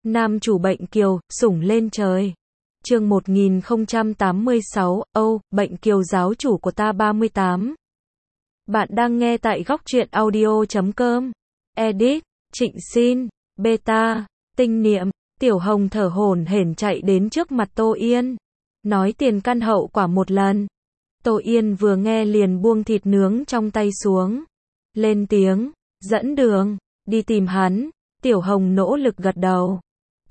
Nam chủ Bệnh Kiều, sủng lên trời. Chương 1086, Bệnh Kiều giáo chủ của ta 38. Bạn đang nghe tại góc truyện audio.com. Edit, Trịnh Xin, Beta, Tinh Niệm. Tiểu Hồng thở hổn hển chạy đến trước mặt Tô Yên. Nói tiền căn hậu quả một lần. Tô Yên vừa nghe liền buông thịt nướng trong tay xuống. Lên tiếng, dẫn đường, đi tìm hắn. Tiểu Hồng nỗ lực gật đầu.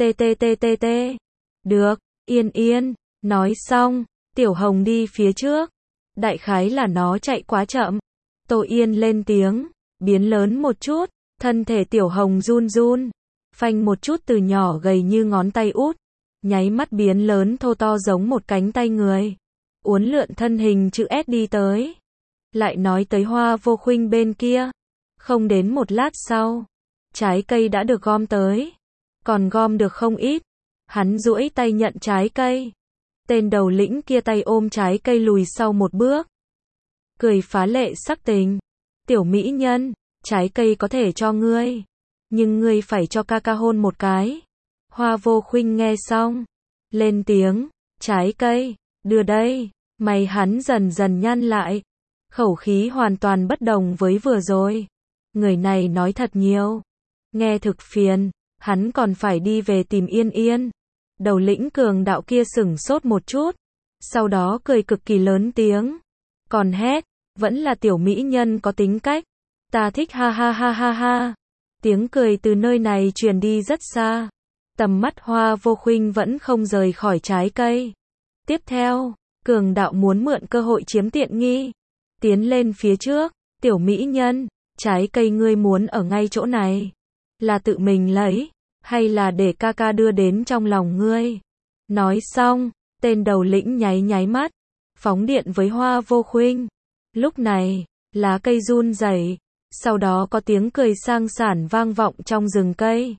TTTTT. Được, Yên Yên. Nói xong, Tiểu Hồng đi phía trước. Đại khái là nó chạy quá chậm. Tô Yên lên tiếng, biến lớn một chút. Thân thể Tiểu Hồng run run. Phanh một chút từ nhỏ gầy như ngón tay út. Nháy mắt biến lớn thô to giống một cánh tay người. Uốn lượn thân hình chữ S đi tới. Lại nói tới Hoa Vô Khuynh bên kia. Không đến một lát sau, trái cây đã được gom tới. Còn gom được không ít. Hắn duỗi tay nhận trái cây. Tên đầu lĩnh kia tay ôm trái cây lùi sau một bước. Cười phá lệ sắc tình. Tiểu mỹ nhân, trái cây có thể cho ngươi. Nhưng ngươi phải cho ca ca hôn một cái. Hoa Vô Khuynh nghe xong. Lên tiếng, trái cây, đưa đây. Mày hắn dần dần nhăn lại. Khẩu khí hoàn toàn bất đồng với vừa rồi. Người này nói thật nhiều. Nghe thực phiền. Hắn còn phải đi về tìm Yên Yên. Đầu lĩnh cường đạo kia sửng sốt một chút. Sau đó cười cực kỳ lớn tiếng. Còn hét, vẫn là tiểu mỹ nhân có tính cách. Ta thích ha ha ha ha ha. Tiếng cười từ nơi này truyền đi rất xa. Tầm mắt Hoa Vô Khuynh vẫn không rời khỏi trái cây. Tiếp theo, cường đạo muốn mượn cơ hội chiếm tiện nghi. Tiến lên phía trước, tiểu mỹ nhân, trái cây ngươi muốn ở ngay chỗ này. Là tự mình lấy, hay là để ca ca đưa đến trong lòng ngươi? Nói xong, tên đầu lĩnh nháy nháy mắt, phóng điện với Hoa Vô Khuynh. Lúc này, lá cây run rẩy, sau đó có tiếng cười sang sảng vang vọng trong rừng cây.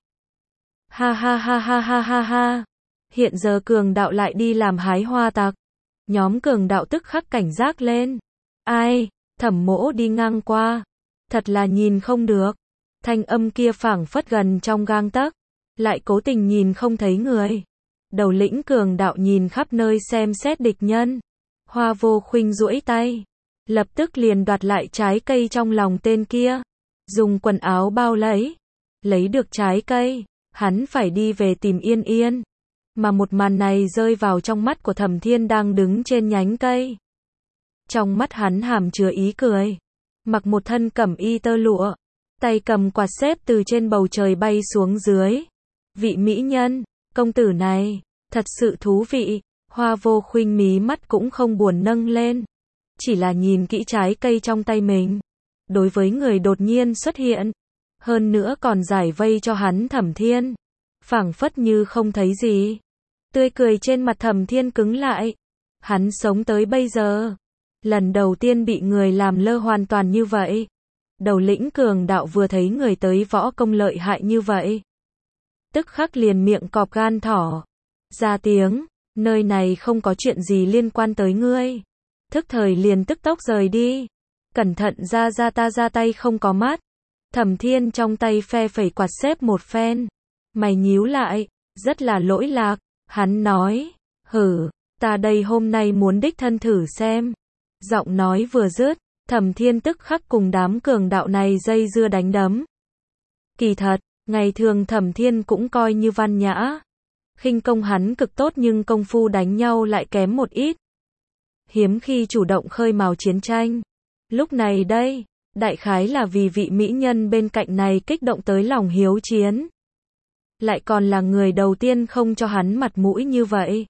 Ha ha ha ha ha ha ha. Hiện giờ cường đạo lại đi làm hái hoa tặc. Nhóm cường đạo tức khắc cảnh giác lên. Ai, Thẩm Mỗ đi ngang qua. Thật là nhìn không được. Thanh âm kia phảng phất gần trong gang tấc, lại cố tình nhìn không thấy người. Đầu lĩnh cường đạo nhìn khắp nơi xem xét địch nhân. Hoa Vô Khuynh duỗi tay, lập tức liền đoạt lại trái cây trong lòng tên kia, dùng quần áo bao lấy được trái cây, hắn phải đi về tìm Yên Yên. Mà một màn này rơi vào trong mắt của Thẩm Thiên đang đứng trên nhánh cây. Trong mắt hắn hàm chứa ý cười, mặc một thân cẩm y tơ lụa, tay cầm quạt xếp từ trên bầu trời bay xuống dưới. Vị mỹ nhân, công tử này, thật sự thú vị. Hoa Vô Khuynh mí mắt cũng không buồn nâng lên, chỉ là nhìn kỹ trái cây trong tay mình. Đối với người đột nhiên xuất hiện, hơn nữa còn giải vây cho hắn Thẩm Thiên, phảng phất như không thấy gì. Tươi cười trên mặt Thẩm Thiên cứng lại. Hắn sống tới bây giờ, lần đầu tiên bị người làm lơ hoàn toàn như vậy. Đầu lĩnh cường đạo vừa thấy người tới võ công lợi hại như vậy, tức khắc liền miệng cọp gan thỏ, ra tiếng, nơi này không có chuyện gì liên quan tới ngươi. Thức thời liền tức tốc rời đi. Cẩn thận ta ra tay không có mắt. Thẩm Thiên trong tay phe phẩy quạt xếp một phen. Mày nhíu lại, rất là lỗi lạc. Hắn nói, ta đây hôm nay muốn đích thân thử xem. Giọng nói vừa dứt, Thẩm Thiên tức khắc cùng đám cường đạo này dây dưa đánh đấm. Kỳ thật, ngày thường Thẩm Thiên cũng coi như văn nhã. Khinh công hắn cực tốt nhưng công phu đánh nhau lại kém một ít. Hiếm khi chủ động khơi mào chiến tranh. Lúc này đây, đại khái là vì vị mỹ nhân bên cạnh này kích động tới lòng hiếu chiến. Lại còn là người đầu tiên không cho hắn mặt mũi như vậy.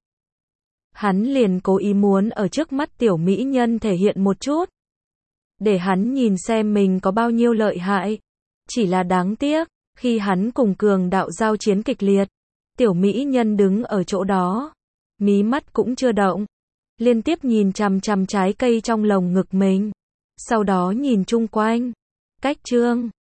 Hắn liền cố ý muốn ở trước mắt tiểu mỹ nhân thể hiện một chút. Để hắn nhìn xem mình có bao nhiêu lợi hại. Chỉ là đáng tiếc, khi hắn cùng cường đạo giao chiến kịch liệt, tiểu mỹ nhân đứng ở chỗ đó, mí mắt cũng chưa động, liên tiếp nhìn chằm chằm trái cây trong lồng ngực mình, sau đó nhìn chung quanh. Cách chương